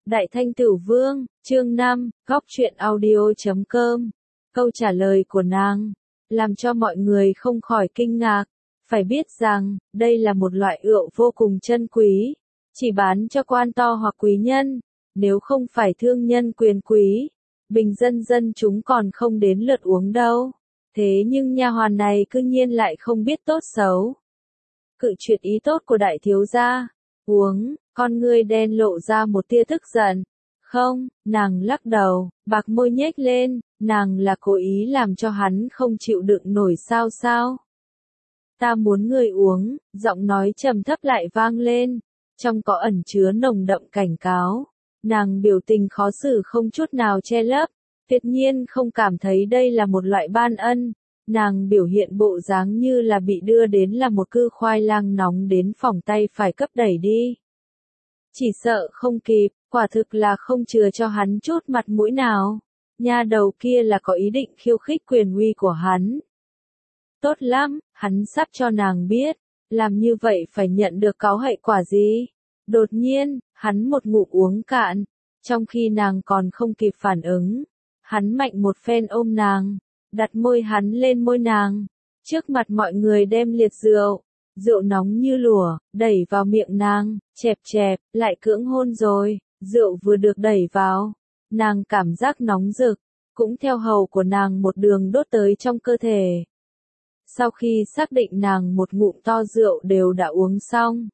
Đại Thanh Tửu Vương, chương 5, góc truyện audio.com. Câu trả lời của nàng làm cho mọi người không khỏi kinh ngạc. Phải biết rằng, đây là một loại rượu vô cùng chân quý, chỉ bán cho quan to hoặc quý nhân, nếu không phải thương nhân quyền quý, bình dân chúng còn không đến lượt uống đâu. Thế nhưng nha hoàn này cư nhiên lại không biết tốt xấu, cự tuyệt ý tốt của đại thiếu gia. Uống, con ngươi đen lộ ra một tia tức giận. Không, nàng lắc đầu, bạc môi nhếch lên, nàng là cố ý làm cho hắn không chịu đựng nổi sao. Ta muốn ngươi uống, giọng nói trầm thấp lại vang lên, trong có ẩn chứa nồng đậm cảnh cáo. Nàng biểu tình khó xử không chút nào che lấp, tuyệt nhiên không cảm thấy đây là một loại ban ân. Nàng biểu hiện bộ dáng như là bị đưa đến là một cư khoai lang nóng đến phòng tay phải cấp đẩy đi. Chỉ sợ không kịp, quả thực là không chừa cho hắn chút mặt mũi nào. Nha đầu kia là có ý định khiêu khích quyền uy của hắn. Tốt lắm, hắn sắp cho nàng biết, làm như vậy phải nhận được cáo hệ quả gì. Đột nhiên, hắn một ngụm uống cạn, trong khi nàng còn không kịp phản ứng. Hắn mạnh một phen ôm nàng, đặt môi hắn lên môi nàng, trước mặt mọi người đem liệt rượu nóng như lửa, đẩy vào miệng nàng, chẹp, lại cưỡng hôn rồi, rượu vừa được đẩy vào, nàng cảm giác nóng rực, cũng theo hầu của nàng một đường đốt tới trong cơ thể. Sau khi xác định nàng một ngụm to rượu đều đã uống xong,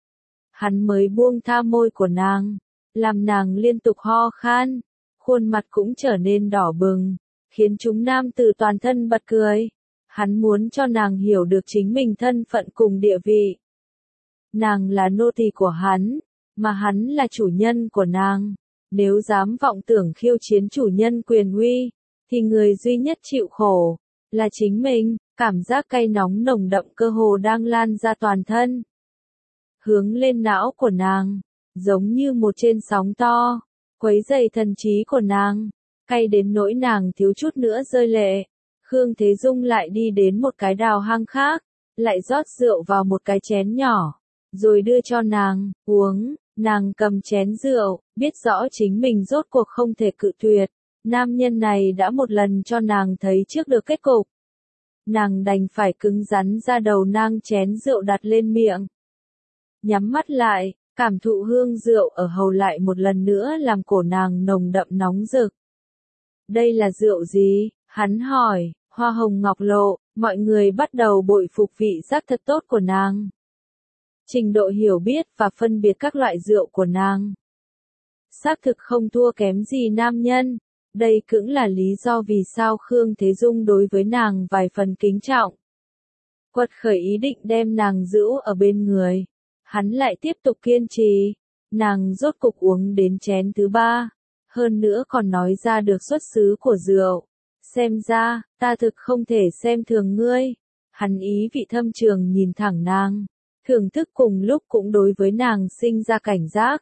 hắn mới buông tha môi của nàng, làm nàng liên tục ho khan, khuôn mặt cũng trở nên đỏ bừng, khiến chúng nam tử toàn thân bật cười. Hắn muốn cho nàng hiểu được chính mình thân phận cùng địa vị. Nàng là nô tỳ của hắn, mà hắn là chủ nhân của nàng. Nếu dám vọng tưởng khiêu chiến chủ nhân quyền uy, thì người duy nhất chịu khổ là chính mình. Cảm giác cay nóng nồng đậm cơ hồ đang lan ra toàn thân, hướng lên não của nàng, giống như một trên sóng to, quấy dày thần trí của nàng, cay đến nỗi nàng thiếu chút nữa rơi lệ. Khương Thế Dung lại đi đến một cái đào hang khác, lại rót rượu vào một cái chén nhỏ, rồi đưa cho nàng, uống. Nàng cầm chén rượu, biết rõ chính mình rốt cuộc không thể cự tuyệt. Nam nhân này đã một lần cho nàng thấy trước được kết cục. Nàng đành phải cứng rắn ra đầu nang chén rượu đặt lên miệng. Nhắm mắt lại, cảm thụ hương rượu ở hầu lại một lần nữa làm cổ nàng nồng đậm nóng rực. Đây là rượu gì? Hắn hỏi. Hoa hồng ngọc lộ, mọi người bắt đầu bội phục vị giác thật tốt của nàng. Trình độ hiểu biết và phân biệt các loại rượu của nàng xác thực không thua kém gì nam nhân. Đây cũng là lý do vì sao Khương Thế Dung đối với nàng vài phần kính trọng. Quật khởi ý định đem nàng giữ ở bên người. Hắn lại tiếp tục kiên trì. Nàng rốt cục uống đến chén thứ 3. Hơn nữa còn nói ra được xuất xứ của rượu. Xem ra, ta thực không thể xem thường ngươi. Hắn ý vị thâm trường nhìn thẳng nàng. Thưởng thức cùng lúc cũng đối với nàng sinh ra cảnh giác.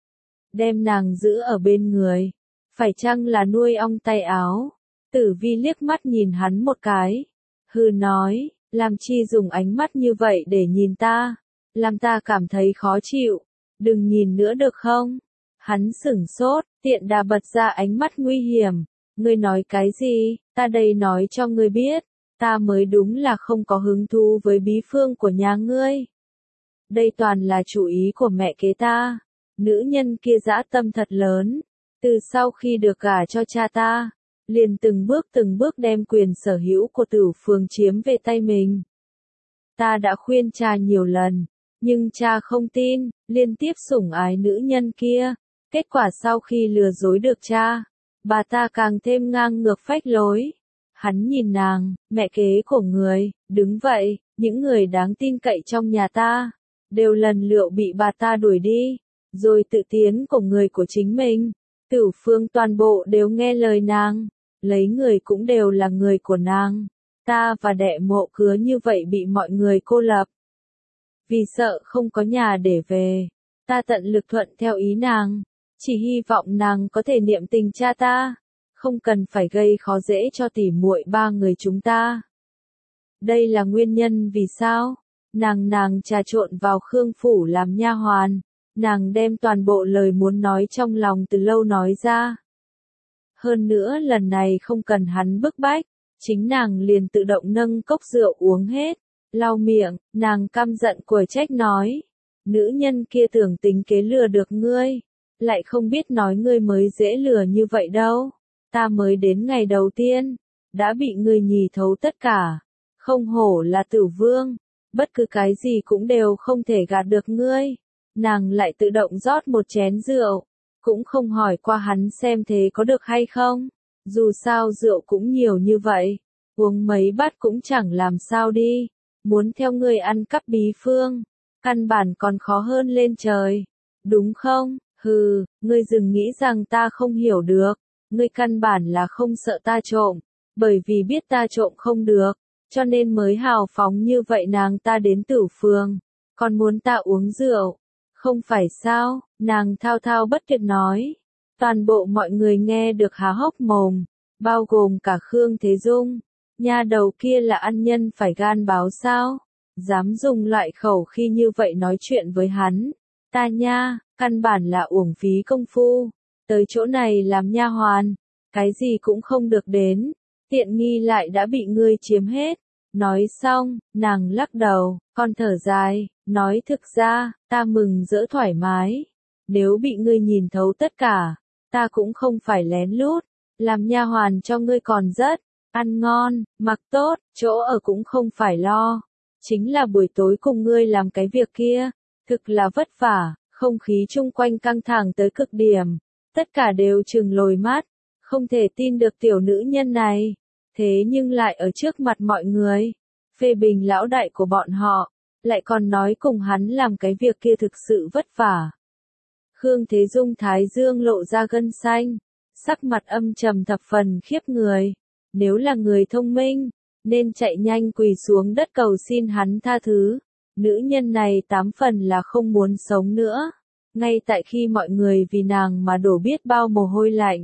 Đem nàng giữ ở bên người. Phải chăng là nuôi ong tay áo? Tử Vi liếc mắt nhìn hắn một cái. Hừ nói, làm chi dùng ánh mắt như vậy để nhìn ta? Làm ta cảm thấy khó chịu. Đừng nhìn nữa được không? Hắn sửng sốt, tiện đà bật ra ánh mắt nguy hiểm. Ngươi nói cái gì? Ta đây nói cho ngươi biết. Ta mới đúng là không có hứng thú với bí phương của nhà ngươi. Đây toàn là chủ ý của mẹ kế ta. Nữ nhân kia dã tâm thật lớn. Từ sau khi được gả cho cha ta, liền từng bước đem quyền sở hữu của Tử Phường chiếm về tay mình. Ta đã khuyên cha nhiều lần, nhưng cha không tin, liên tiếp sủng ái nữ nhân kia. Kết quả sau khi lừa dối được cha, bà ta càng thêm ngang ngược phách lối. Hắn nhìn nàng, mẹ kế của người, đứng vậy, những người đáng tin cậy trong nhà ta, đều lần lượt bị bà ta đuổi đi, rồi tự tiến của người của chính mình. Tử Phương toàn bộ đều nghe lời nàng, lấy người cũng đều là người của nàng. Ta và đệ mộ cứ như vậy bị mọi người cô lập. Vì sợ không có nhà để về, ta tận lực thuận theo ý nàng, chỉ hy vọng nàng có thể niệm tình cha ta, không cần phải gây khó dễ cho tỉ muội ba người chúng ta. Đây là nguyên nhân vì sao nàng trà trộn vào Khương phủ làm nha hoàn, nàng đem toàn bộ lời muốn nói trong lòng từ lâu nói ra. Hơn nữa lần này không cần hắn bức bách, chính nàng liền tự động nâng cốc rượu uống hết, lau miệng, nàng căm giận của trách nói. Nữ nhân kia tưởng tính kế lừa được ngươi, lại không biết nói ngươi mới dễ lừa như vậy đâu. Ta mới đến ngày đầu tiên, đã bị ngươi nhì thấu tất cả, không hổ là tử vương, bất cứ cái gì cũng đều không thể gạt được ngươi. Nàng lại tự động rót một chén rượu, cũng không hỏi qua hắn xem thế có được hay không, dù sao rượu cũng nhiều như vậy, uống mấy bát cũng chẳng làm sao đi, muốn theo ngươi ăn cắp bí phương, căn bản còn khó hơn lên trời, đúng không? Hừ, ngươi đừng nghĩ rằng ta không hiểu được, ngươi căn bản là không sợ ta trộm, bởi vì biết ta trộm không được, cho nên mới hào phóng như vậy nàng ta đến Tử Phường, còn muốn ta uống rượu, không phải sao? Nàng thao thao bất tuyệt nói. Toàn bộ mọi người nghe được há hốc mồm, bao gồm cả Khương Thế Dung. Nha đầu kia là ăn nhân phải gan báo sao? Dám dùng loại khẩu khi như vậy nói chuyện với hắn. Ta nha, căn bản là uổng phí công phu. Tới chỗ này làm nha hoàn, cái gì cũng không được đến. Tiện nghi lại đã bị ngươi chiếm hết. Nói xong, nàng lắc đầu, còn thở dài, nói thực ra, ta mừng rỡ thoải mái. Nếu bị ngươi nhìn thấu tất cả, ta cũng không phải lén lút, làm nha hoàn cho ngươi còn rất, ăn ngon, mặc tốt, chỗ ở cũng không phải lo. Chính là buổi tối cùng ngươi làm cái việc kia, thực là vất vả, không khí chung quanh căng thẳng tới cực điểm. Tất cả đều trừng lồi mắt, không thể tin được tiểu nữ nhân này. Thế nhưng lại ở trước mặt mọi người, phê bình lão đại của bọn họ, lại còn nói cùng hắn làm cái việc kia thực sự vất vả. Khương Thế Dung thái dương lộ ra gân xanh, sắc mặt âm trầm thập phần khiếp người. Nếu là người thông minh, nên chạy nhanh quỳ xuống đất cầu xin hắn tha thứ. Nữ nhân này 8 phần là không muốn sống nữa. Ngay tại khi mọi người vì nàng mà đổ biết bao mồ hôi lạnh.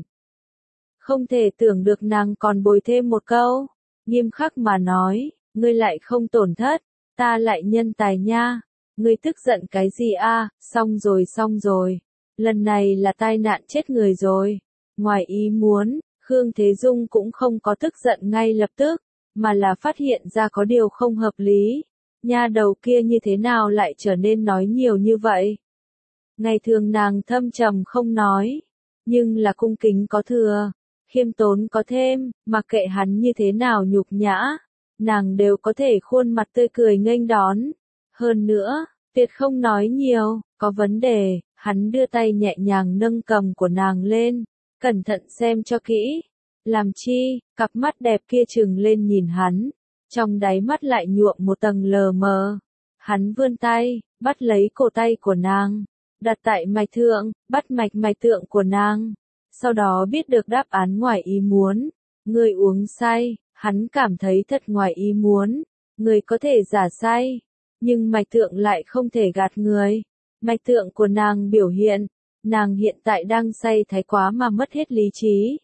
Không thể tưởng được nàng còn bồi thêm một câu, nghiêm khắc mà nói, ngươi lại không tổn thất, ta lại nhân tài nha, ngươi tức giận cái gì a? Xong rồi, lần này là tai nạn chết người rồi. Ngoài ý muốn, Khương Thế Dung cũng không có tức giận ngay lập tức, mà là phát hiện ra có điều không hợp lý, nha đầu kia như thế nào lại trở nên nói nhiều như vậy. Ngày thường nàng thâm trầm không nói, nhưng là cung kính có thừa. Khiêm tốn có thêm, mặc kệ hắn như thế nào nhục nhã, nàng đều có thể khuôn mặt tươi cười nghênh đón. Hơn nữa, tuyệt không nói nhiều, có vấn đề, hắn đưa tay nhẹ nhàng nâng cầm của nàng lên, cẩn thận xem cho kỹ. Làm chi, cặp mắt đẹp kia trừng lên nhìn hắn, trong đáy mắt lại nhuộm một tầng lờ mờ. Hắn vươn tay, bắt lấy cổ tay của nàng, đặt tại mạch thượng, bắt mạch tượng của nàng. Sau đó biết được đáp án ngoài ý muốn, người uống say, hắn cảm thấy thật ngoài ý muốn, người có thể giả say, nhưng mạch tượng lại không thể gạt người. Mạch tượng của nàng biểu hiện, nàng hiện tại đang say thái quá mà mất hết lý trí.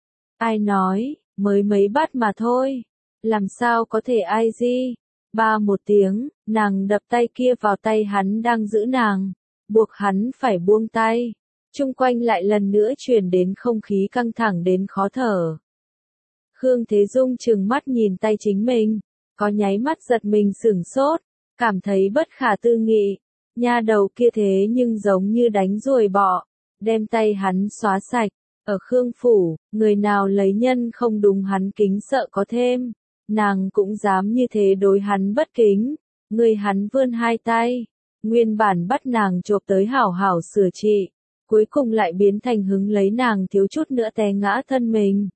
Ai nói, mới mấy bát mà thôi, làm sao có thể ai gì? Ba một tiếng, nàng đập tay kia vào tay hắn đang giữ nàng, buộc hắn phải buông tay. Chung quanh lại lần nữa truyền đến không khí căng thẳng đến khó thở. Khương Thế Dung trừng mắt nhìn tay chính mình, có nháy mắt giật mình sửng sốt, cảm thấy bất khả tư nghị. Nha đầu kia thế nhưng giống như đánh ruồi bọ, đem tay hắn xóa sạch. Ở Khương Phủ, người nào lấy nhân không đúng hắn kính sợ có thêm. Nàng cũng dám như thế đối hắn bất kính. Người hắn vươn hai tay, nguyên bản bắt nàng chộp tới hảo hảo sửa trị. Cuối cùng lại biến thành hứng lấy nàng thiếu chút nữa té ngã thân mình.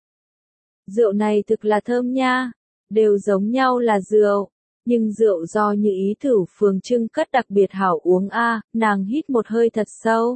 Rượu này thực là thơm nha, đều giống nhau là rượu, nhưng rượu do Như Ý Thửu Phường trưng cất đặc biệt hảo uống a. Nàng hít một hơi thật sâu.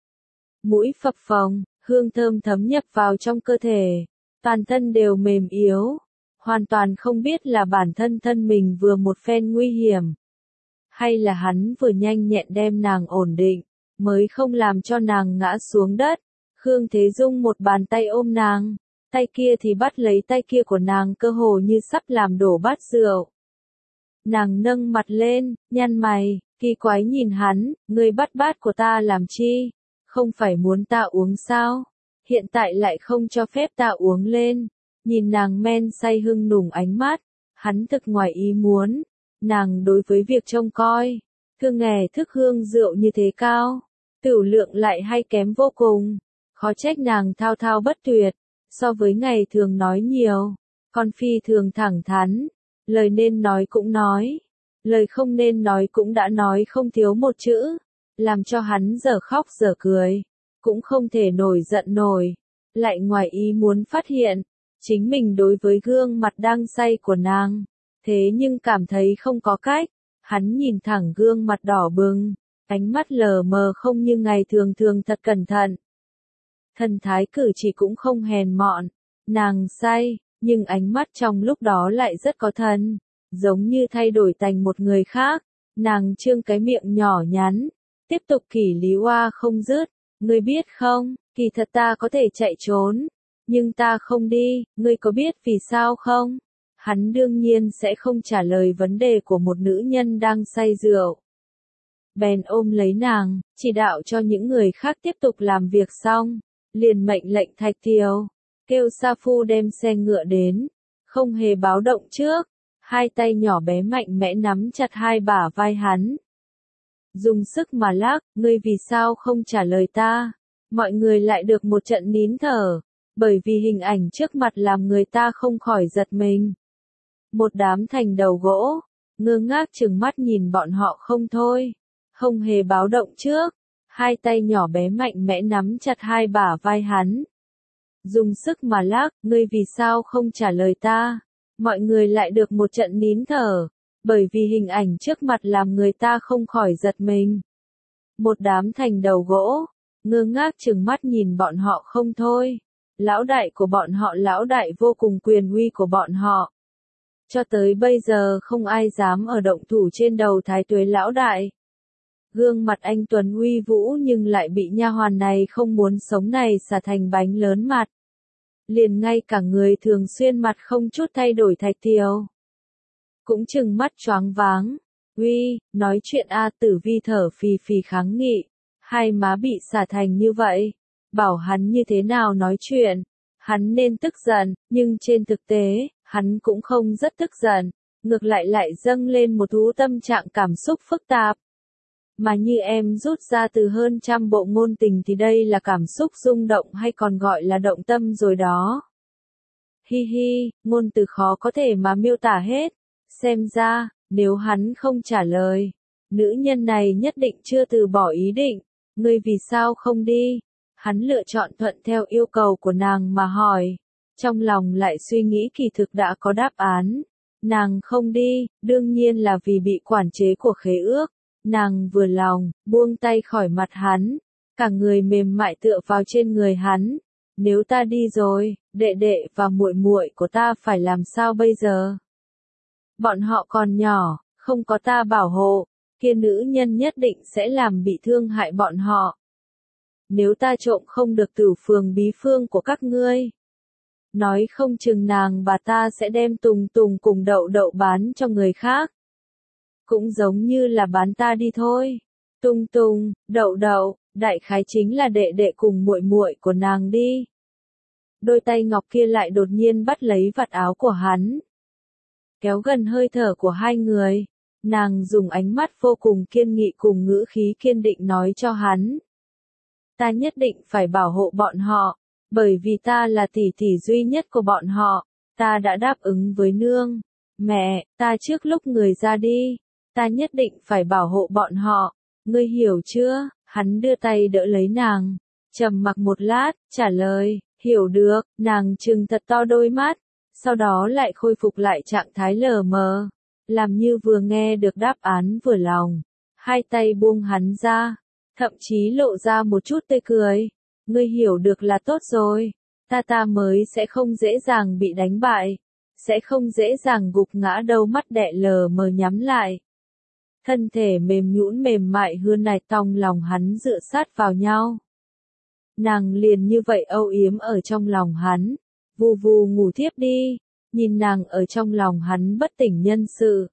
Mũi phập phồng, hương thơm thấm nhập vào trong cơ thể, toàn thân đều mềm yếu, hoàn toàn không biết là bản thân thân mình vừa một phen nguy hiểm, hay là hắn vừa nhanh nhẹn đem nàng ổn định, mới không làm cho nàng ngã xuống đất. Khương Thế Dung một bàn tay ôm nàng, tay kia thì bắt lấy tay kia của nàng cơ hồ như sắp làm đổ bát rượu. Nàng nâng mặt lên, nhăn mày, Kỳ quái nhìn hắn, ngươi bắt bát của ta làm chi? Không phải muốn ta uống sao? Hiện tại lại không cho phép ta uống lên. Nhìn nàng men say hưng nùng ánh mắt, hắn thực ngoài ý muốn. Nàng đối với việc trông coi, thương nghề thức hương rượu như thế cao, tửu lượng lại hay kém vô cùng. Khó trách nàng thao thao bất tuyệt, so với ngày thường nói nhiều, còn phi thường thẳng thắn, lời nên nói cũng nói, lời không nên nói cũng đã nói không thiếu một chữ, làm cho hắn dở khóc dở cười, cũng không thể nổi giận nổi, lại ngoài ý muốn phát hiện, chính mình đối với gương mặt đang say của nàng, thế nhưng cảm thấy không có cách, hắn nhìn thẳng gương mặt đỏ bừng, ánh mắt lờ mờ không như ngày thường thường thật cẩn thận. Thần thái cử chỉ cũng không hèn mọn, nàng say, nhưng ánh mắt trong lúc đó lại rất có thần, giống như thay đổi thành một người khác, nàng trương cái miệng nhỏ nhắn, tiếp tục kỷ lý oa không dứt, ngươi biết không, kỳ thật ta có thể chạy trốn, nhưng ta không đi, ngươi có biết vì sao không? Hắn đương nhiên sẽ không trả lời vấn đề của một nữ nhân đang say rượu. Bèn ôm lấy nàng, chỉ đạo cho những người khác tiếp tục làm việc xong, liền mệnh lệnh Thạch Tiều, kêu Sa Phu đem xe ngựa đến, không hề báo động trước, hai tay nhỏ bé mạnh mẽ nắm chặt hai bả vai hắn. Dùng sức mà lắc, ngươi vì sao không trả lời ta? Mọi người lại được một trận nín thở, bởi vì hình ảnh trước mặt làm người ta không khỏi giật mình. Một đám thành đầu gỗ, ngơ ngác trừng mắt nhìn bọn họ không thôi, không hề báo động trước, hai tay nhỏ bé mạnh mẽ nắm chặt hai bả vai hắn. Dùng sức mà lắc, ngươi vì sao không trả lời ta? Mọi người lại được một trận nín thở, bởi vì hình ảnh trước mặt làm người ta không khỏi giật mình. Một đám thành đầu gỗ, ngơ ngác trừng mắt nhìn bọn họ không thôi. Lão đại của bọn họ, lão đại vô cùng quyền uy của bọn họ. Cho tới bây giờ không ai dám ở động thủ trên đầu Thái Tuế lão đại. Gương mặt anh tuấn uy vũ nhưng lại bị nha hoàn này không muốn sống này xả thành bánh lớn mặt. Liền ngay cả người thường xuyên mặt không chút thay đổi Thạch Tiều cũng trừng mắt choáng váng. Uy, nói chuyện A Tử Vi thở phì phì kháng nghị, hai má bị xả thành như vậy, bảo hắn như thế nào nói chuyện, hắn nên tức giận, nhưng trên thực tế, hắn cũng không rất tức giận, ngược lại dâng lên một thú tâm trạng cảm xúc phức tạp. Mà như em rút ra từ hơn trăm bộ ngôn tình thì đây là cảm xúc rung động hay còn gọi là động tâm rồi đó. Hi hi, ngôn từ khó có thể mà miêu tả hết. Xem ra, nếu hắn không trả lời, nữ nhân này nhất định chưa từ bỏ ý định. Ngươi vì sao không đi? Hắn lựa chọn thuận theo yêu cầu của nàng mà hỏi. Trong lòng lại suy nghĩ kỳ thực đã có đáp án. Nàng không đi, đương nhiên là vì bị quản chế của khế ước. Nàng vừa lòng, buông tay khỏi mặt hắn, cả người mềm mại tựa vào trên người hắn. Nếu ta đi rồi, đệ đệ và muội muội của ta phải làm sao bây giờ? Bọn họ còn nhỏ, không có ta bảo hộ, kia nữ nhân nhất định sẽ làm bị thương hại bọn họ. Nếu ta trộm không được Tử Phường bí phương của các ngươi, nói không chừng nàng bà ta sẽ đem Tùng Tùng cùng Đậu Đậu bán cho người khác. Cũng giống như là bán ta đi thôi. Tùng Tùng, Đậu Đậu, đại khái chính là đệ đệ cùng muội muội của nàng đi. Đôi tay ngọc kia lại đột nhiên bắt lấy vạt áo của hắn, kéo gần hơi thở của hai người. Nàng dùng ánh mắt vô cùng kiên nghị cùng ngữ khí kiên định nói cho hắn. Ta nhất định phải bảo hộ bọn họ, bởi vì ta là tỷ tỷ duy nhất của bọn họ. Ta đã đáp ứng với nương, mẹ, ta trước lúc người ra đi, ta nhất định phải bảo hộ bọn họ. Ngươi hiểu chưa? Hắn đưa tay đỡ lấy nàng, trầm mặc một lát, trả lời, hiểu được. Nàng trừng thật to đôi mắt, sau đó lại khôi phục lại trạng thái lờ mờ, làm như vừa nghe được đáp án vừa lòng. Hai tay buông hắn ra, thậm chí lộ ra một chút tươi cười. Ngươi hiểu được là tốt rồi, ta mới sẽ không dễ dàng bị đánh bại, sẽ không dễ dàng gục ngã đâu. Mắt đẹ lờ mờ nhắm lại, thân thể mềm nhũn mềm mại hơn này tòng lòng hắn dựa sát vào nhau. Nàng liền như vậy âu yếm ở trong lòng hắn, vù vù ngủ thiếp đi, nhìn nàng ở trong lòng hắn bất tỉnh nhân sự,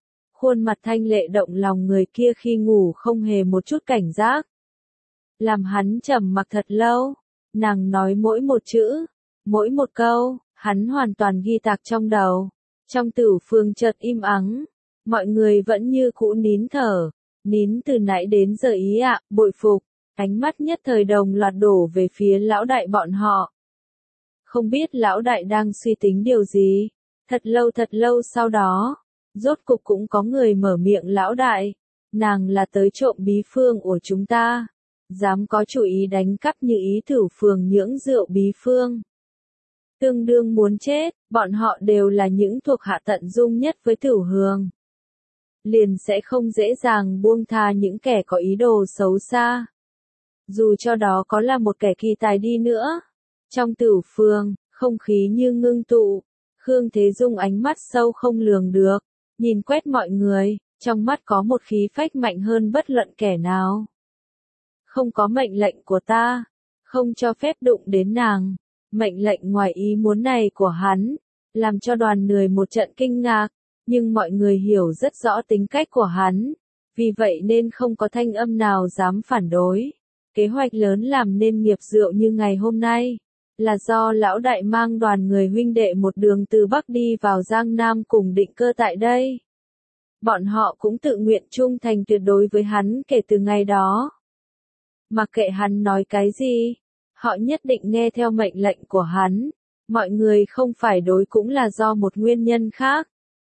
Khuôn mặt thanh lệ động lòng người kia khi ngủ không hề một chút cảnh giác. Làm hắn trầm mặc thật lâu, nàng nói mỗi một chữ, mỗi một câu, hắn hoàn toàn ghi tạc trong đầu. Trong Tử Phương chợt im ắng, mọi người vẫn như cũ nín thở, nín từ nãy đến giờ ý ạ, bội phục, ánh mắt nhất thời đồng loạt đổ về phía lão đại bọn họ. Không biết lão đại đang suy tính điều gì, thật lâu sau đó, rốt cục cũng có người mở miệng lão đại, nàng là tới trộm bí phương của chúng ta, dám có chủ ý đánh cắp như ý Tử Phường nhưỡng rượu bí phương. Tương đương muốn chết, bọn họ đều là những thuộc hạ tận dung nhất với Tử Hường. Liền sẽ không dễ dàng buông tha những kẻ có ý đồ xấu xa. Dù cho đó có là một kẻ kỳ tài đi nữa. Trong Tử Phường, không khí như ngưng tụ, Khương Thế Dung ánh mắt sâu không lường được, nhìn quét mọi người, trong mắt có một khí phách mạnh hơn bất luận kẻ nào. Không có mệnh lệnh của ta, không cho phép đụng đến nàng. Mệnh lệnh ngoài ý muốn này của hắn, làm cho đoàn người một trận kinh ngạc, nhưng mọi người hiểu rất rõ tính cách của hắn, vì vậy nên không có thanh âm nào dám phản đối. Kế hoạch lớn làm nên nghiệp rượu như ngày hôm nay, là do lão đại mang đoàn người huynh đệ một đường từ Bắc đi vào Giang Nam cùng định cơ tại đây. Bọn họ cũng tự nguyện trung thành tuyệt đối với hắn kể từ ngày đó. Mặc kệ hắn nói cái gì, họ nhất định nghe theo mệnh lệnh của hắn, mọi người không phải đối cũng là do một nguyên nhân khác.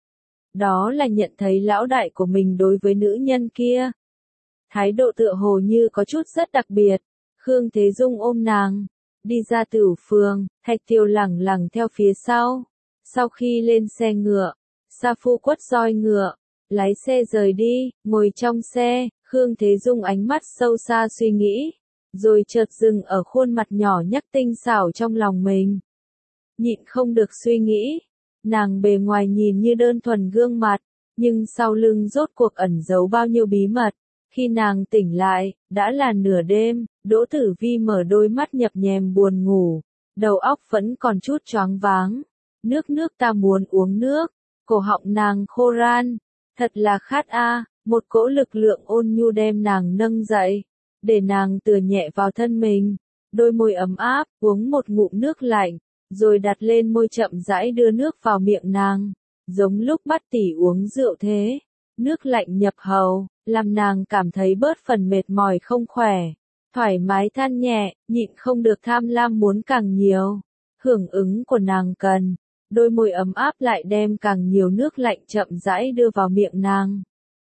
Đó là nhận thấy lão đại của mình đối với nữ nhân kia. Thái độ tựa hồ như có chút rất đặc biệt, Khương Thế Dung ôm nàng, đi ra Tử Phường, Thạch Tiêu lẳng lẳng theo phía sau. Sau khi lên xe ngựa, Sa Phu quất roi ngựa, lái xe rời đi, ngồi trong xe, Khương Thế Dung ánh mắt sâu xa suy nghĩ, rồi chợt dừng ở khuôn mặt nhỏ nhắc tinh xảo trong lòng mình. Nhịn không được suy nghĩ, nàng bề ngoài nhìn như đơn thuần gương mặt, nhưng sau lưng rốt cuộc ẩn giấu bao nhiêu bí mật. Khi nàng tỉnh lại, đã là nửa đêm, Đỗ Tử Vi mở đôi mắt nhập nhèm buồn ngủ, đầu óc vẫn còn chút choáng váng. Nước ta muốn uống nước, cổ họng nàng khô ran, thật là khát a. Một cỗ lực lượng ôn nhu đem nàng nâng dậy, để nàng tựa nhẹ vào thân mình, đôi môi ấm áp, uống một ngụm nước lạnh, rồi đặt lên môi chậm rãi đưa nước vào miệng nàng, giống lúc bắt tỉ uống rượu thế. Nước lạnh nhập hầu, làm nàng cảm thấy bớt phần mệt mỏi không khỏe, thoải mái than nhẹ, nhịn không được tham lam muốn càng nhiều. Hưởng ứng của nàng cần, đôi môi ấm áp lại đem càng nhiều nước lạnh chậm rãi đưa vào miệng nàng.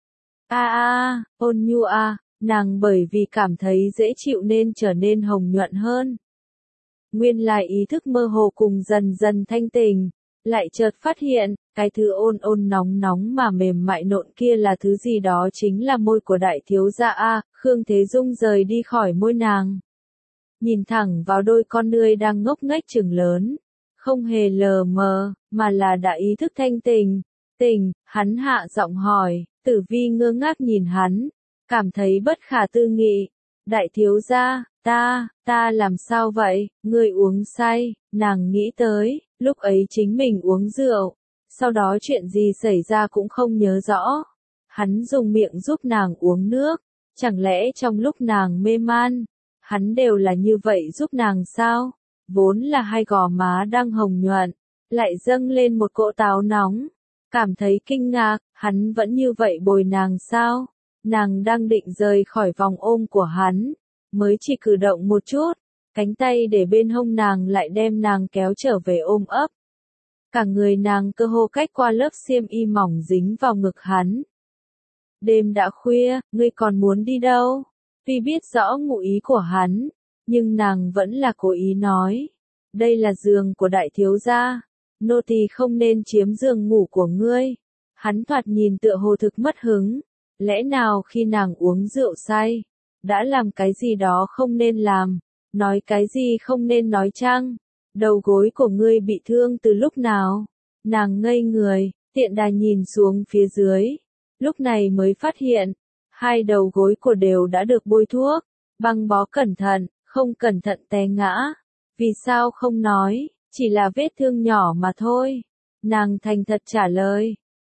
Ôn nhu nàng bởi vì cảm thấy dễ chịu nên trở nên hồng nhuận hơn. Nguyên lai ý thức mơ hồ cùng dần dần thanh tỉnh, lại chợt phát hiện, cái thứ ôn ôn nóng nóng mà mềm mại nộn kia là thứ gì đó chính là môi của đại thiếu gia Khương Thế Dung rời đi khỏi môi nàng. Nhìn thẳng vào đôi con ngươi đang ngốc nghếch trừng lớn, không hề lờ mờ, mà là đã ý thức thanh tỉnh. Hắn hạ giọng hỏi, Tử Vi ngơ ngác nhìn hắn, cảm thấy bất khả tư nghị. Đại thiếu gia, ta làm sao vậy, ngươi uống say, nàng nghĩ tới, lúc ấy chính mình uống rượu, sau đó chuyện gì xảy ra cũng không nhớ rõ. Hắn dùng miệng giúp nàng uống nước, chẳng lẽ trong lúc nàng mê man, hắn đều là như vậy giúp nàng sao? Vốn là hai gò má đang hồng nhuận, lại dâng lên một cỗ táo nóng. Cảm thấy kinh ngạc, hắn vẫn như vậy bồi nàng sao? Nàng đang định rời khỏi vòng ôm của hắn, mới chỉ cử động một chút, cánh tay để bên hông nàng lại đem nàng kéo trở về ôm ấp. Cả người nàng cơ hồ cách qua lớp xiêm y mỏng dính vào ngực hắn. Đêm đã khuya, ngươi còn muốn đi đâu? Tuy biết rõ ngụ ý của hắn, nhưng nàng vẫn là cố ý nói. Đây là giường của đại thiếu gia, nô tỳ không nên chiếm giường ngủ của ngươi. Hắn thoạt nhìn tựa hồ thực mất hứng, lẽ nào khi nàng uống rượu say, đã làm cái gì đó không nên làm, nói cái gì không nên nói chăng? Đầu gối của ngươi bị thương từ lúc nào? Nàng ngây người, tiện đà nhìn xuống phía dưới, lúc này mới phát hiện, hai đầu gối của đều đã được bôi thuốc, băng bó cẩn thận, không cẩn thận té ngã. Vì sao không nói, chỉ là vết thương nhỏ mà thôi. Nàng thành thật trả lời,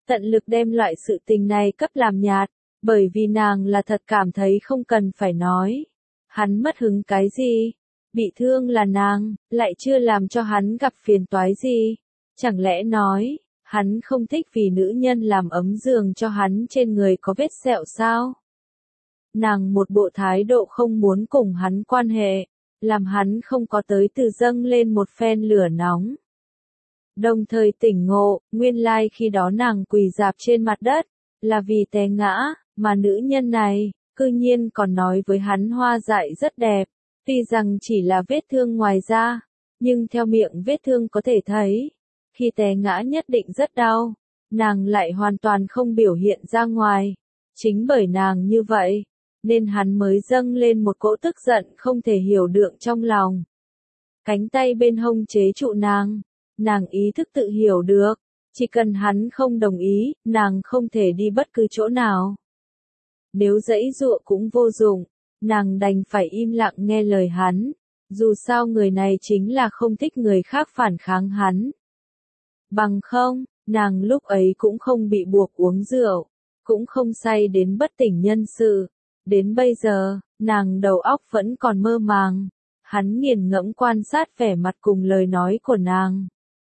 tận lực đem loại sự tình này cấp làm nhạt, bởi vì nàng là thật cảm thấy không cần phải nói. Hắn mất hứng cái gì? Bị thương là nàng, lại chưa làm cho hắn gặp phiền toái gì. Chẳng lẽ nói, hắn không thích vì nữ nhân làm ấm giường cho hắn trên người có vết sẹo sao? Nàng một bộ thái độ không muốn cùng hắn quan hệ, làm hắn không có tới từ dâng lên một phen lửa nóng. Đồng thời tỉnh ngộ, nguyên lai khi đó nàng quỳ rạp trên mặt đất, là vì té ngã, mà nữ nhân này, cư nhiên còn nói với hắn hoa dại rất đẹp, tuy rằng chỉ là vết thương ngoài da, nhưng theo miệng vết thương có thể thấy, khi té ngã nhất định rất đau, nàng lại hoàn toàn không biểu hiện ra ngoài. Chính bởi nàng như vậy, nên hắn mới dâng lên một cỗ tức giận không thể hiểu được trong lòng. Cánh tay bên hông chế trụ nàng ý thức tự hiểu được, chỉ cần hắn không đồng ý, nàng không thể đi bất cứ chỗ nào. Nếu giãy giụa cũng vô dụng, nàng đành phải im lặng nghe lời hắn, dù sao người này chính là không thích người khác phản kháng hắn. Bằng không, nàng lúc ấy cũng không bị buộc uống rượu, cũng không say đến bất tỉnh nhân sự. Đến bây giờ, nàng đầu óc vẫn còn mơ màng. Hắn nghiền ngẫm quan sát vẻ mặt cùng lời nói của nàng.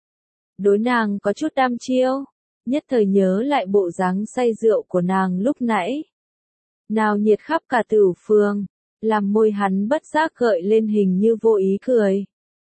Đối nàng có chút đăm chiêu, nhất thời nhớ lại bộ dáng say rượu của nàng lúc nãy. Nào nhiệt khắp cả Tửu Phường, làm môi hắn bất giác gợi lên hình như vô ý cười.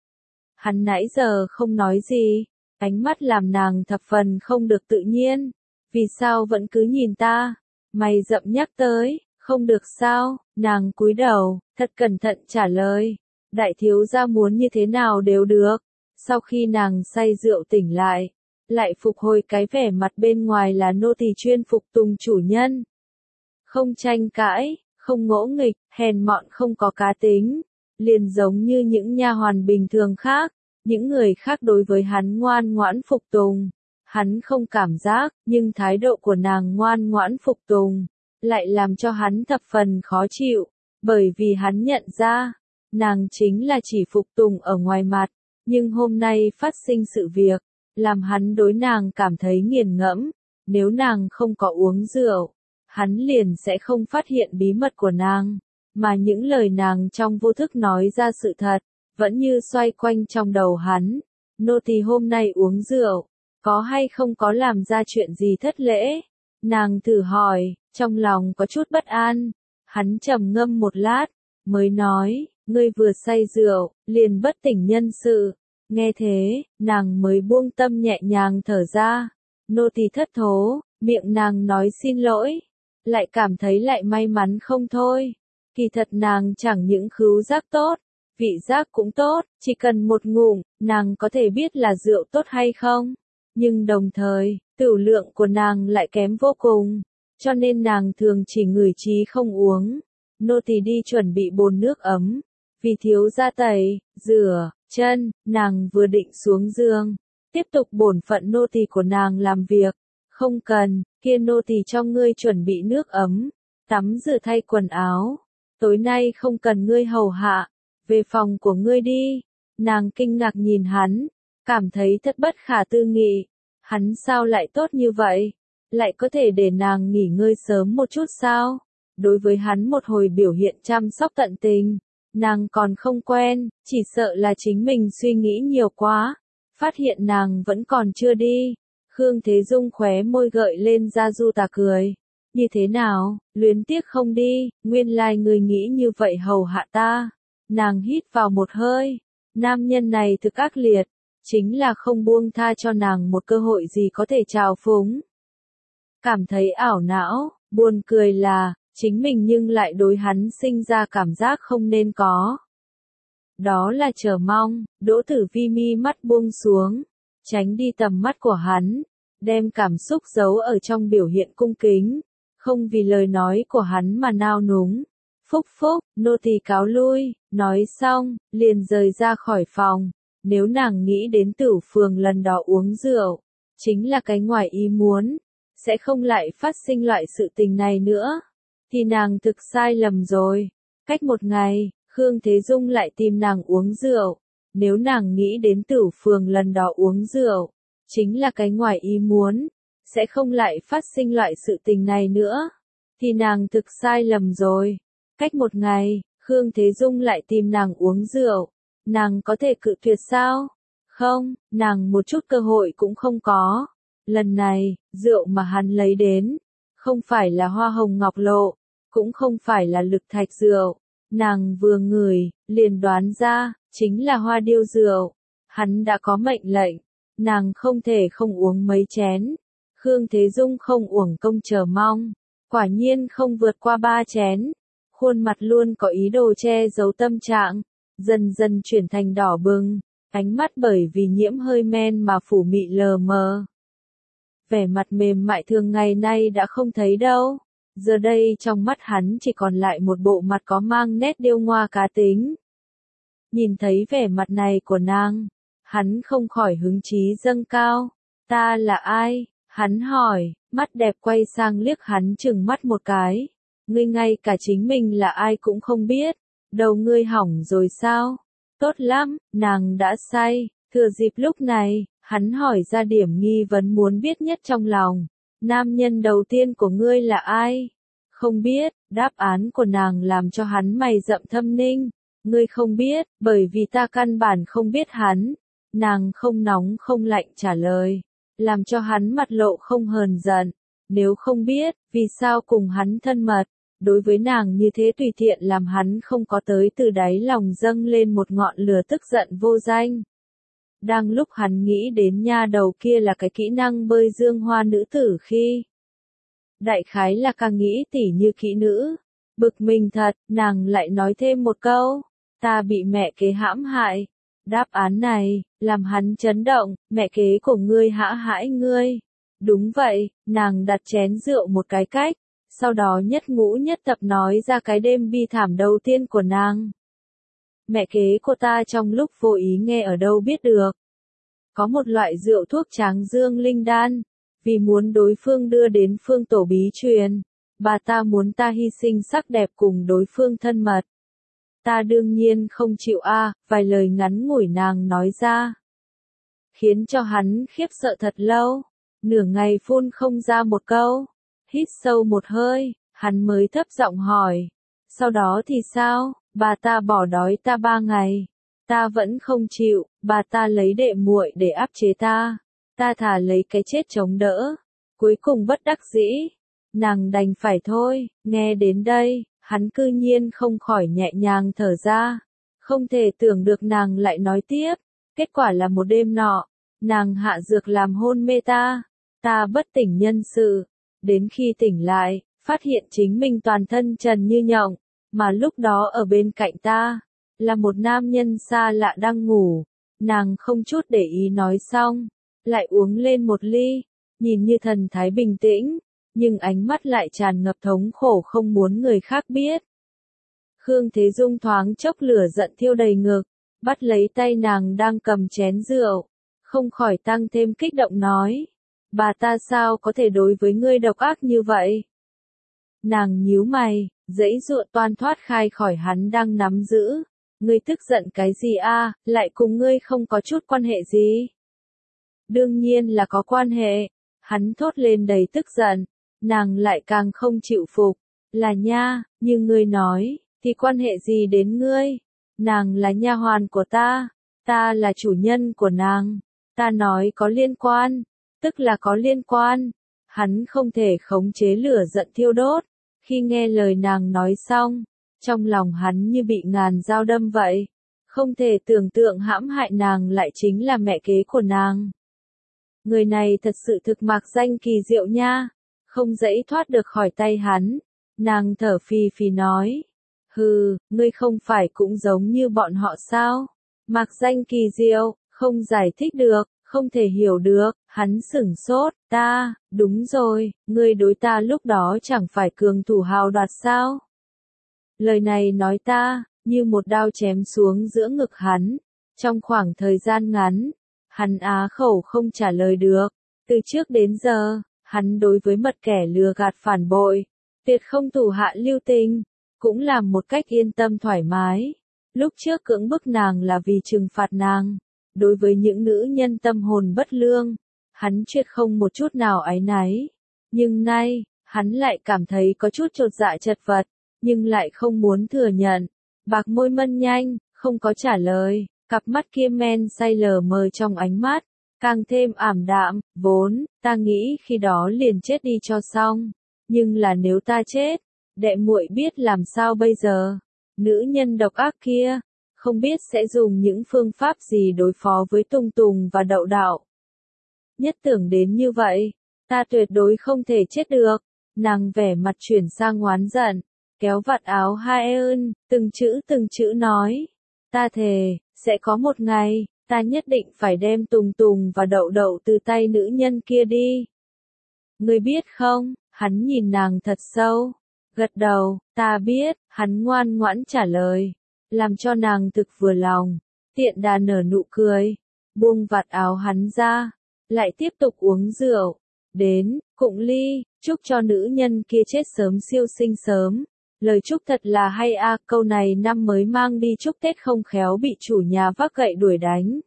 Hắn nãy giờ không nói gì, ánh mắt làm nàng thập phần không được tự nhiên. Vì sao vẫn cứ nhìn ta? Mày rậm nhắc tới, không được sao? Nàng cúi đầu, thật cẩn thận trả lời. Đại thiếu gia muốn như thế nào đều được. Sau khi nàng say rượu tỉnh lại phục hồi cái vẻ mặt bên ngoài là nô tỳ chuyên phục tùng chủ nhân. Không tranh cãi, không ngỗ nghịch, hèn mọn không có cá tính, liền giống như những nha hoàn bình thường khác, những người khác đối với hắn ngoan ngoãn phục tùng. Hắn không cảm giác, nhưng thái độ của nàng ngoan ngoãn phục tùng, lại làm cho hắn thập phần khó chịu, bởi vì hắn nhận ra, nàng chính là chỉ phục tùng ở ngoài mặt, nhưng hôm nay phát sinh sự việc, làm hắn đối nàng cảm thấy nghiền ngẫm, nếu nàng không có uống rượu, hắn liền sẽ không phát hiện bí mật của nàng, mà những lời nàng trong vô thức nói ra sự thật, vẫn như xoay quanh trong đầu hắn. Nô tỳ hôm nay uống rượu, có hay không có làm ra chuyện gì thất lễ? Nàng thử hỏi, trong lòng có chút bất an. Hắn trầm ngâm một lát, mới nói, ngươi vừa say rượu, liền bất tỉnh nhân sự. Nghe thế, nàng mới buông tâm nhẹ nhàng thở ra. Nô tỳ thất thố, miệng nàng nói xin lỗi, lại cảm thấy lại may mắn không thôi. Kỳ thật nàng chẳng những khứu giác tốt, vị giác cũng tốt, chỉ cần một ngụm, nàng có thể biết là rượu tốt hay không. Nhưng đồng thời, tửu lượng của nàng lại kém vô cùng, cho nên nàng thường chỉ ngửi trí không uống. Nô tỳ đi chuẩn bị bồn nước ấm, vì thiếu gia tẩy, rửa, chân, nàng vừa định xuống giường, tiếp tục bổn phận nô tỳ của nàng làm việc. Không cần, kia nô tỳ cho ngươi chuẩn bị nước ấm, tắm rửa thay quần áo. Tối nay không cần ngươi hầu hạ, về phòng của ngươi đi. Nàng kinh ngạc nhìn hắn, cảm thấy thật bất khả tư nghị. Hắn sao lại tốt như vậy? Lại có thể để nàng nghỉ ngơi sớm một chút sao? Đối với hắn một hồi biểu hiện chăm sóc tận tình, nàng còn không quen, chỉ sợ là chính mình suy nghĩ nhiều quá. Phát hiện nàng vẫn còn chưa đi. Khương Thế Dung khóe môi gợi lên ra du tà cười. Như thế nào, luyến tiếc không đi, nguyên lai người nghĩ như vậy hầu hạ ta. Nàng hít vào một hơi, nam nhân này thực ác liệt, chính là không buông tha cho nàng một cơ hội gì có thể trào phúng. Cảm thấy ảo não, buồn cười là, chính mình nhưng lại đối hắn sinh ra cảm giác không nên có. Đó là chờ mong, Đỗ Tử Vi mi mắt buông xuống, tránh đi tầm mắt của hắn, đem cảm xúc giấu ở trong biểu hiện cung kính, không vì lời nói của hắn mà nao núng. Phúc phúc, nô tỳ cáo lui, nói xong, liền rời ra khỏi phòng. Nếu nàng nghĩ đến Tửu Phường lần đó uống rượu, chính là cái ngoài ý muốn, sẽ không lại phát sinh loại sự tình này nữa, thì nàng thực sai lầm rồi. Cách một ngày, Khương Thế Dung lại tìm nàng uống rượu. Nếu nàng nghĩ đến Tửu Phường lần đó uống rượu, chính là cái ngoài ý muốn, sẽ không lại phát sinh loại sự tình này nữa, thì nàng thực sai lầm rồi. Cách một ngày, Khương Thế Dung lại tìm nàng uống rượu, nàng có thể cự tuyệt sao? Không, nàng một chút cơ hội cũng không có. Lần này, rượu mà hắn lấy đến, không phải là hoa hồng ngọc lộ, cũng không phải là lực thạch rượu. Nàng vừa ngửi, liền đoán ra, chính là hoa điêu rượu. Hắn đã có mệnh lệnh, nàng không thể không uống mấy chén. Khương Thế Dung không uổng công chờ mong, quả nhiên không vượt qua 3 chén. Khuôn mặt luôn có ý đồ che giấu tâm trạng, dần dần chuyển thành đỏ bừng, ánh mắt bởi vì nhiễm hơi men mà phủ mị lờ mờ. Vẻ mặt mềm mại thường ngày nay đã không thấy đâu, giờ đây trong mắt hắn chỉ còn lại một bộ mặt có mang nét điêu ngoa cá tính. Nhìn thấy vẻ mặt này của nàng, hắn không khỏi hứng chí dâng cao. Ta là ai? Hắn hỏi, mắt đẹp quay sang liếc hắn chừng mắt một cái. Ngươi ngay cả chính mình là ai cũng không biết, đầu ngươi hỏng rồi sao? Tốt lắm, nàng đã say. Thừa dịp lúc này, hắn hỏi ra điểm nghi vấn muốn biết nhất trong lòng. Nam nhân đầu tiên của ngươi là ai? Không biết, đáp án của nàng làm cho hắn mày rậm thâm ninh. Ngươi không biết, bởi vì ta căn bản không biết hắn. Nàng không nóng không lạnh trả lời, làm cho hắn mặt lộ không hờn giận. Nếu không biết, vì sao cùng hắn thân mật? Đối với nàng như thế tùy tiện làm hắn không có tới từ đáy lòng dâng lên một ngọn lửa tức giận vô danh. Đang lúc hắn nghĩ đến nha đầu kia là cái kỹ năng bơi dương hoa nữ tử khi. Đại khái là càng nghĩ tỉ như kỹ nữ. Bực mình thật, nàng lại nói thêm một câu. Ta bị mẹ kế hãm hại. Đáp án này, làm hắn chấn động, mẹ kế của ngươi hãm hại ngươi. Đúng vậy, nàng đặt chén rượu một cái cách. Sau đó nhất ngũ nhất tập nói ra cái đêm bi thảm đầu tiên của nàng. Mẹ kế của ta trong lúc vô ý nghe ở đâu biết được. Có một loại rượu thuốc tráng dương linh đan, vì muốn đối phương đưa đến phương tổ bí truyền, bà ta muốn ta hy sinh sắc đẹp cùng đối phương thân mật. Ta đương nhiên không chịu vài lời ngắn ngủi nàng nói ra. Khiến cho hắn khiếp sợ thật lâu, nửa ngày phun không ra một câu. Hít sâu một hơi, hắn mới thấp giọng hỏi. Sau đó thì sao? Bà ta bỏ đói ta 3 ngày. Ta vẫn không chịu, bà ta lấy đệ muội để áp chế ta. Ta thà lấy cái chết chống đỡ. Cuối cùng bất đắc dĩ. Nàng đành phải thôi, nghe đến đây, hắn cư nhiên không khỏi nhẹ nhàng thở ra. Không thể tưởng được nàng lại nói tiếp. Kết quả là một đêm nọ, nàng hạ dược làm hôn mê ta. Ta bất tỉnh nhân sự. Đến khi tỉnh lại, phát hiện chính mình toàn thân trần như nhộng, mà lúc đó ở bên cạnh ta, là một nam nhân xa lạ đang ngủ. Nàng không chút để ý nói xong, lại uống lên một ly, nhìn như thần thái bình tĩnh, nhưng ánh mắt lại tràn ngập thống khổ không muốn người khác biết. Khương Thế Dung thoáng chốc lửa giận thiêu đầy ngực, bắt lấy tay nàng đang cầm chén rượu, không khỏi tăng thêm kích động nói. Bà ta sao có thể đối với ngươi độc ác như vậy? Nàng nhíu mày, giãy giụa toan thoát khai khỏi hắn đang nắm giữ. Ngươi tức giận cái gì lại cùng ngươi không có chút quan hệ gì? Đương nhiên là có quan hệ. Hắn thốt lên đầy tức giận. Nàng lại càng không chịu phục. Là nha, như ngươi nói, thì quan hệ gì đến ngươi? Nàng là nha hoàn của ta. Ta là chủ nhân của nàng. Ta nói có liên quan. Tức là có liên quan. Hắn không thể khống chế lửa giận thiêu đốt. Khi nghe lời nàng nói xong, trong lòng hắn như bị ngàn dao đâm vậy. Không thể tưởng tượng hãm hại nàng lại chính là mẹ kế của nàng. Người này thật sự thực mạc danh kỳ diệu nha. Không dãy thoát được khỏi tay hắn. Nàng thở phì phì nói. Hừ, ngươi không phải cũng giống như bọn họ sao? Mạc danh kỳ diệu, không giải thích được. Không thể hiểu được, hắn sửng sốt, đúng rồi, ngươi đối ta lúc đó chẳng phải cường thủ hào đoạt sao? Lời này nói như một đao chém xuống giữa ngực hắn. Trong khoảng thời gian ngắn, hắn á khẩu không trả lời được. Từ trước đến giờ, hắn đối với mật kẻ lừa gạt phản bội, tuyệt không thủ hạ lưu tình, cũng làm một cách yên tâm thoải mái. Lúc trước cưỡng bức nàng là vì trừng phạt nàng. Đối với những nữ nhân tâm hồn bất lương, Hắn triệt không một chút nào áy náy. Nhưng nay, hắn lại cảm thấy có chút chột dạ chật vật, nhưng lại không muốn thừa nhận. Bạc môi mân nhanh, không có trả lời, cặp mắt kia men say lờ mờ trong ánh mắt, càng thêm ảm đạm, vốn, ta nghĩ khi đó liền chết đi cho xong. Nhưng là nếu ta chết, đệ muội biết làm sao bây giờ? Nữ nhân độc ác kia, không biết sẽ dùng những phương pháp gì đối phó với Tùng Tùng và Đậu Đạo. Nhất tưởng đến như vậy, ta tuyệt đối không thể chết được. Nàng vẻ mặt chuyển sang oán giận, kéo vạt áo hai ơn, từng chữ nói. Ta thề, sẽ có một ngày, ta nhất định phải đem Tùng Tùng và Đậu Đậu từ tay nữ nhân kia đi. Ngươi biết không, hắn nhìn nàng thật sâu, gật đầu, ta biết, hắn ngoan ngoãn trả lời, làm cho nàng thực vừa lòng, tiện đà nở nụ cười, buông vạt áo hắn ra, lại tiếp tục uống rượu, đến, cụng ly, chúc cho nữ nhân kia chết sớm siêu sinh sớm. Lời chúc thật là hay a, câu này năm mới mang đi chúc Tết không khéo bị chủ nhà vác gậy đuổi đánh.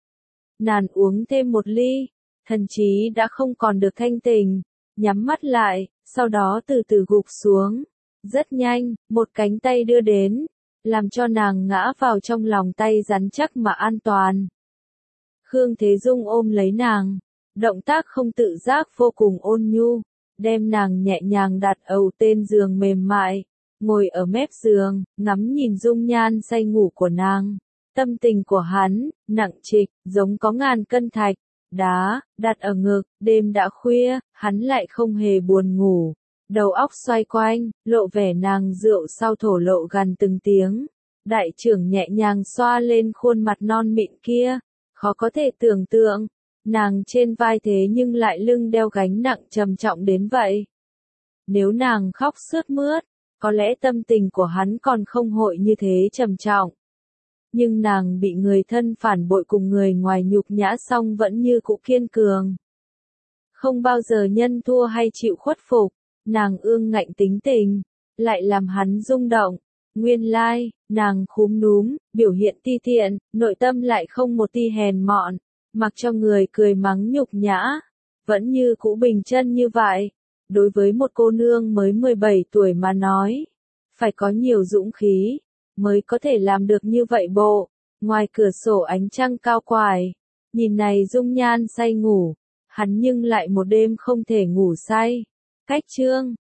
Nàng uống thêm một ly, thần trí đã không còn được thanh tỉnh, nhắm mắt lại, sau đó từ từ gục xuống. Rất nhanh, một cánh tay đưa đến, làm cho nàng ngã vào trong lòng tay rắn chắc mà an toàn. Khương Thế Dung ôm lấy nàng, động tác không tự giác vô cùng ôn nhu, đem nàng nhẹ nhàng đặt ở tên giường mềm mại, ngồi ở mép giường, ngắm nhìn dung nhan say ngủ của nàng. Tâm tình của hắn, nặng trịch, giống có ngàn cân thạch, đá, đặt ở ngực, đêm đã khuya, hắn lại không hề buồn ngủ. Đầu óc xoay quanh, lộ vẻ nàng rượu sau thổ lộ gần từng tiếng. Đại trưởng nhẹ nhàng xoa lên khuôn mặt non mịn kia, khó có thể tưởng tượng, nàng trên vai thế nhưng lại lưng đeo gánh nặng trầm trọng đến vậy. Nếu nàng khóc sướt mướt, có lẽ tâm tình của hắn còn không hội như thế trầm trọng. Nhưng nàng bị người thân phản bội cùng người ngoài nhục nhã xong vẫn như cũ kiên cường. Không bao giờ nhân thua hay chịu khuất phục, nàng ương ngạnh tính tình, lại làm hắn rung động. Nguyên lai, nàng khúm núm, biểu hiện ti tiện, nội tâm lại không một ti hèn mọn, mặc cho người cười mắng nhục nhã, vẫn như cũ bình chân như vậy. Đối với một cô nương mới 17 tuổi mà nói, phải có nhiều dũng khí, mới có thể làm được như vậy bộ. Ngoài cửa sổ ánh trăng cao quài, nhìn này dung nhan say ngủ, hắn nhưng lại một đêm không thể ngủ say. Cách chương